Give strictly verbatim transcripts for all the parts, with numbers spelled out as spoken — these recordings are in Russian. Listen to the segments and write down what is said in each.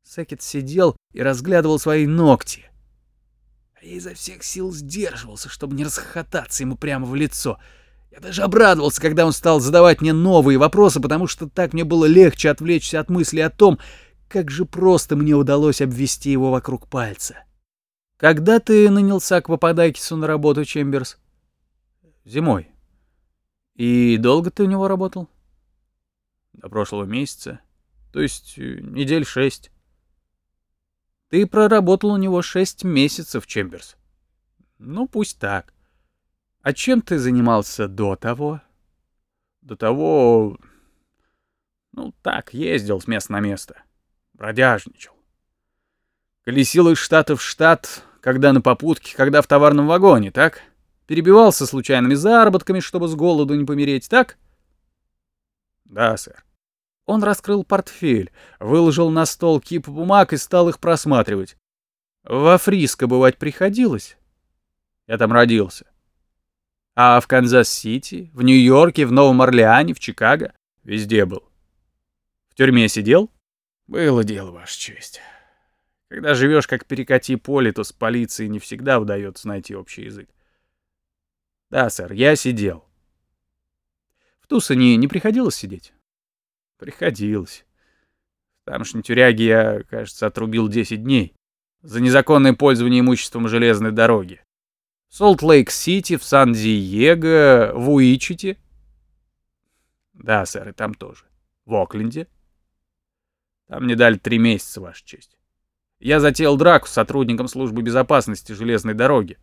Секет сидел и разглядывал свои ногти. А я изо всех сил сдерживался, чтобы не расхохотаться ему прямо в лицо. Я даже обрадовался, когда он стал задавать мне новые вопросы, потому что так мне было легче отвлечься от мысли о том, как же просто мне удалось обвести его вокруг пальца. «Когда ты нанялся к Пападакису на работу, Чемберс?» «Зимой». «И долго ты у него работал?» «До прошлого месяца. То есть недель шесть». «Ты проработал у него шесть месяцев, Чемберс». «Ну, пусть так. А чем ты занимался до того?» «До того... ну, так, ездил с места на место. Бродяжничал. Колесил из штата в штат, когда на попутке, когда в товарном вагоне, так? Перебивался случайными заработками, чтобы с голоду не помереть, так?» «Да, сэр». Он раскрыл портфель, выложил на стол кипу бумаг и стал их просматривать. «Во Фриско бывать приходилось?» «Я там родился». «А в Канзас-Сити, в Нью-Йорке, в Новом Орлеане, в Чикаго?» «Везде был». «В тюрьме сидел?» «Было дело, Ваша честь. Когда живешь как перекати поле, то с полицией не всегда удается найти общий язык». «Да, сэр, я сидел». «В Тусоне не приходилось сидеть?» «Приходилось. В тамошней тюряге я, кажется, отрубил десять дней за незаконное пользование имуществом железной дороги. В Солт-Лейк-Сити, в Сан-Диего, в Уичите». «Да, сэр, и там тоже». «В Окленде?» «Там мне дали три месяца, Ваша честь. Я затеял драку с сотрудником службы безопасности железной дороги».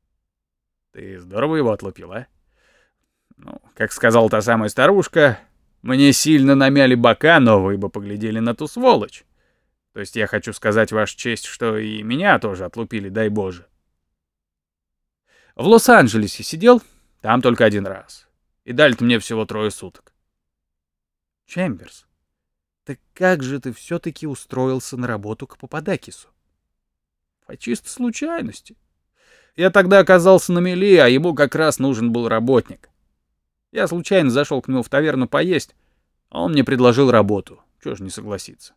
«Ты здорово его отлупил, а?» «Ну, как сказала та самая старушка, мне сильно намяли бока, но вы бы поглядели на ту сволочь. То есть я хочу сказать, Ваша честь, что и меня тоже отлупили, дай Боже». «В Лос-Анджелесе сидел?» «Там только один раз. И дали-то мне всего трое суток». «Чемберс, так как же ты все-таки устроился на работу к Пападакису?» «По чистой случайности. Я тогда оказался на мели, а ему как раз нужен был работник. Я случайно зашел к нему в таверну поесть, а он мне предложил работу. Чего ж не согласиться?»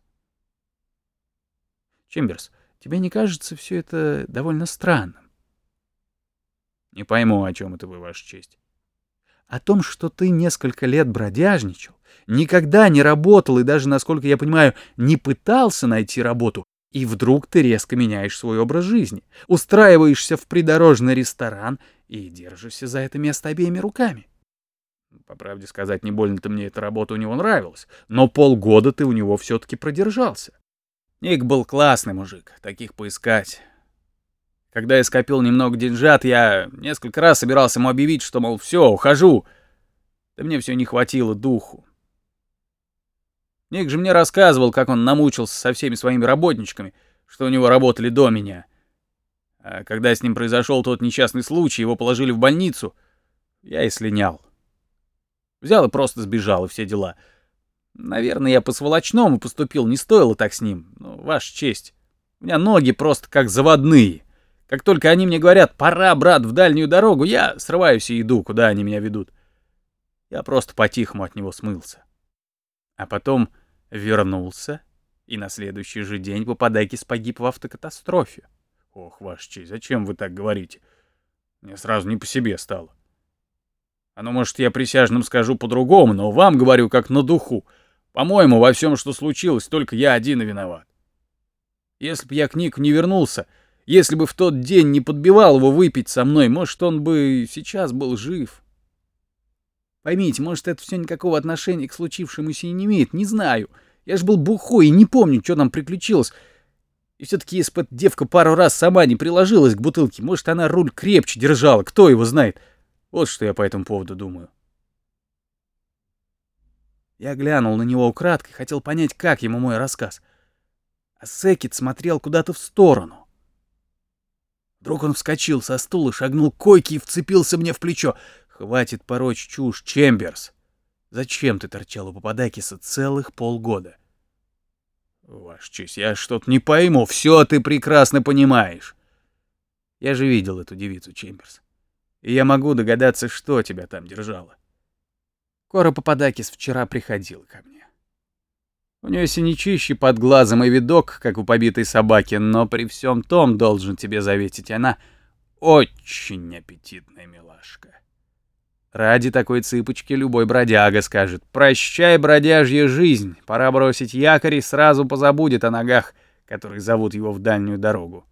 «Чемберс, тебе не кажется все это довольно странным?» «Не пойму, о чем это вы, Ваша честь». «О том, что ты несколько лет бродяжничал, никогда не работал и даже, насколько я понимаю, не пытался найти работу, и вдруг ты резко меняешь свой образ жизни, устраиваешься в придорожный ресторан и держишься за это место обеими руками». «По правде сказать, не больно-то мне эта работа у него нравилась, но полгода ты у него все-таки продержался. Ник был классный мужик, таких поискать. Когда я скопил немного деньжат, я несколько раз собирался ему объявить, что, мол, все, ухожу. Да мне все не хватило духу. Ник же мне рассказывал, как он намучился со всеми своими работничками, что у него работали до меня. А когда с ним произошел тот несчастный случай, его положили в больницу, я и слинял. Взял и просто сбежал, и все дела. Наверное, я по-сволочному поступил, не стоило так с ним. Но, Ваша честь, у меня ноги просто как заводные. Как только они мне говорят: «Пора, брат, в дальнюю дорогу», я срываюсь и иду, куда они меня ведут. Я просто по-тихому от него смылся. А потом вернулся, и на следующий же день Пападакис погиб в автокатастрофе. Ох, Ваша честь, зачем вы так говорите? Мне сразу не по себе стало. А ну, может, я присяжным скажу по-другому, но вам говорю как на духу. По-моему, во всем, что случилось, только я один и виноват. Если б я к Нику не вернулся, если бы в тот день не подбивал его выпить со мной, может, он бы сейчас был жив. Поймите, может, это все никакого отношения к случившемуся и не имеет, не знаю. Я ж был бухой и не помню, что там приключилось. И все-таки, если бы эта девка пару раз сама не приложилась к бутылке, может, она руль крепче держала, кто его знает. Вот что я по этому поводу думаю. Я глянул на него украдкой, хотел понять, как ему мой рассказ. А Секет смотрел куда-то в сторону. Вдруг он вскочил со стула, шагнул к койке и вцепился мне в плечо. «Хватит порочь чушь, Чемберс. Зачем ты торчал у Пападакиса целых полгода?» «Ваша честь, я что-то не пойму. Все ты прекрасно понимаешь». «Я же видел эту девицу, Чемберс. И я могу догадаться, что тебя там держало. Кора Пападакис вчера приходил ко мне». У нее синячище под глазом и видок, как у побитой собаки, но при всем том, должен тебе заветить, она очень аппетитная милашка. Ради такой цыпочки любой бродяга скажет: «Прощай, бродяжья жизнь, пора бросить якорь», и сразу позабудет о ногах, которые зовут его в дальнюю дорогу.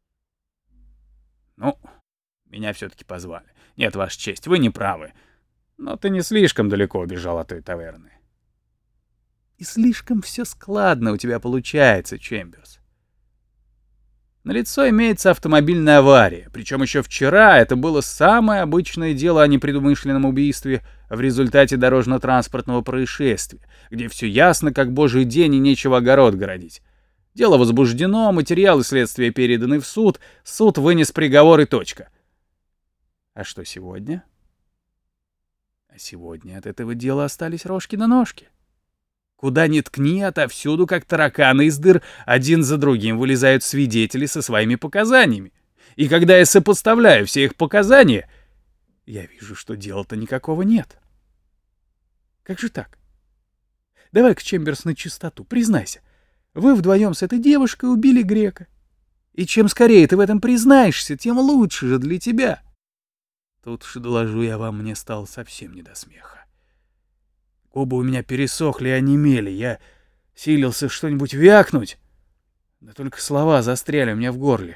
Ну, меня все-таки позвали. Нет, Ваша честь, вы не правы. Но ты не слишком далеко убежал от той таверны. И слишком все складно у тебя получается, Чемберс. Налицо имеется автомобильная авария, причем еще вчера это было самое обычное дело о непредумышленном убийстве в результате дорожно-транспортного происшествия, где все ясно, как божий день, и нечего огород городить. Дело возбуждено, материалы следствия переданы в суд, суд вынес приговор и точка. А что сегодня? А сегодня от этого дела остались рожки на ножки. Куда ни ткни, отовсюду, как тараканы из дыр, один за другим вылезают свидетели со своими показаниями. И когда я сопоставляю все их показания, я вижу, что дела-то никакого нет. Как же так? Давай-ка, Чемберс, на чистоту, признайся. Вы вдвоем с этой девушкой убили грека. И чем скорее ты в этом признаешься, тем лучше же для тебя. Тут уж, доложу я вам, мне стало совсем не до смеха. Губы у меня пересохли и онемели. Я силился что-нибудь вякнуть, да только слова застряли у меня в горле.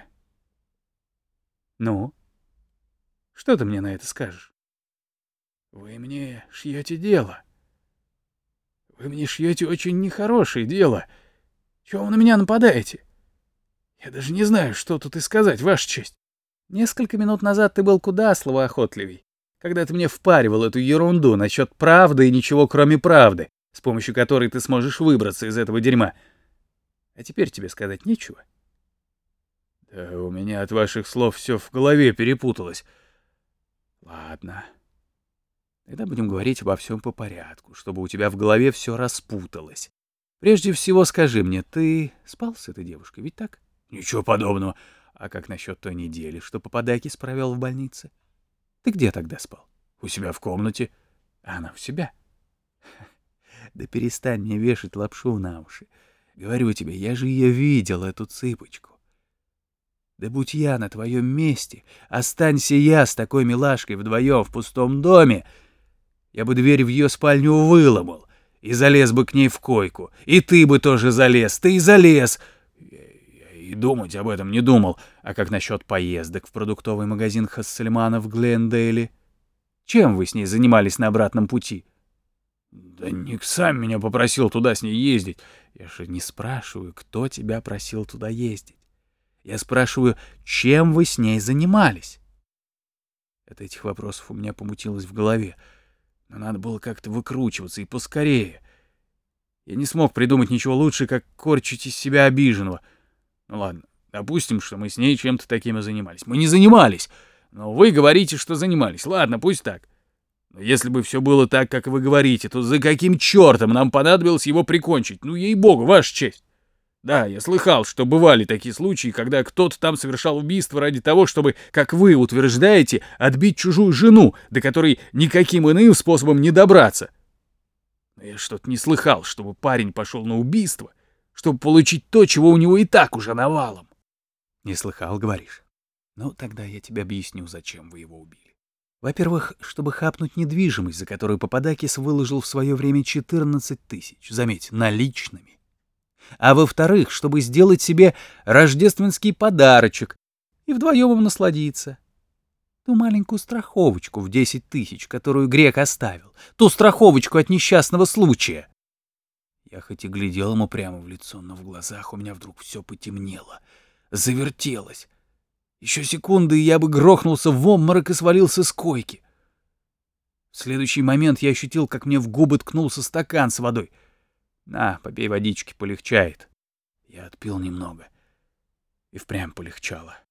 Ну, что ты мне на это скажешь? Вы мне шьете дело. Вы мне шьете очень нехорошее дело. Чего вы на меня нападаете? Я даже не знаю, что тут и сказать, Ваша честь. Несколько минут назад ты был куда словоохотливей, когда ты мне впаривал эту ерунду насчет правды и ничего кроме правды, с помощью которой ты сможешь выбраться из этого дерьма. А теперь тебе сказать нечего? Да у меня от ваших слов все в голове перепуталось. Ладно. Тогда будем говорить обо всем по порядку, чтобы у тебя в голове все распуталось. Прежде всего скажи мне, ты спал с этой девушкой, ведь так? Ничего подобного. А как насчет той недели, что Пападакис провел в больнице? Ты где тогда спал? У себя в комнате. А она у себя? Да перестань мне вешать лапшу на уши. Говорю тебе, я же ее видел, эту цыпочку. Да будь я на твоем месте, останься я с такой милашкой вдвоем в пустом доме, я бы дверь в ее спальню выломал и залез бы к ней в койку. И ты бы тоже залез, ты и залез. И думать об этом не думал. А как насчет поездок в продуктовый магазин Хассельмана в Глендейле? Чем вы с ней занимались на обратном пути? Да Ник сам меня попросил туда с ней ездить. Я же не спрашиваю, кто тебя просил туда ездить. Я спрашиваю, чем вы с ней занимались? От этих вопросов у меня помутилось в голове. Но надо было как-то выкручиваться, и поскорее. Я не смог придумать ничего лучше, как корчить из себя обиженного. Ну ладно, допустим, что мы с ней чем-то таким и занимались. Мы не занимались, но вы говорите, что занимались. Ладно, пусть так. Но если бы все было так, как вы говорите, то за каким чертом нам понадобилось его прикончить? Ну, ей-богу, Ваша честь. Да, я слыхал, что бывали такие случаи, когда кто-то там совершал убийство ради того, чтобы, как вы утверждаете, отбить чужую жену, до которой никаким иным способом не добраться. Но я что-то не слыхал, чтобы парень пошел на убийство, чтобы получить то, чего у него и так уже навалом. Не слыхал, говоришь? Ну, тогда я тебе объясню, зачем вы его убили. Во-первых, чтобы хапнуть недвижимость, за которую Пападакис выложил в свое время четырнадцать тысяч, заметь, наличными. А во-вторых, чтобы сделать себе рождественский подарочек и вдвоем им насладиться. Ту маленькую страховочку в десять тысяч, которую грек оставил, ту страховочку от несчастного случая. Я хоть и глядел ему прямо в лицо, но в глазах у меня вдруг все потемнело, завертелось. Еще секунды, и я бы грохнулся в обморок и свалился с койки. В следующий момент я ощутил, как мне в губы ткнулся стакан с водой. На, попей водички, полегчает. Я отпил немного, и впрямь полегчало.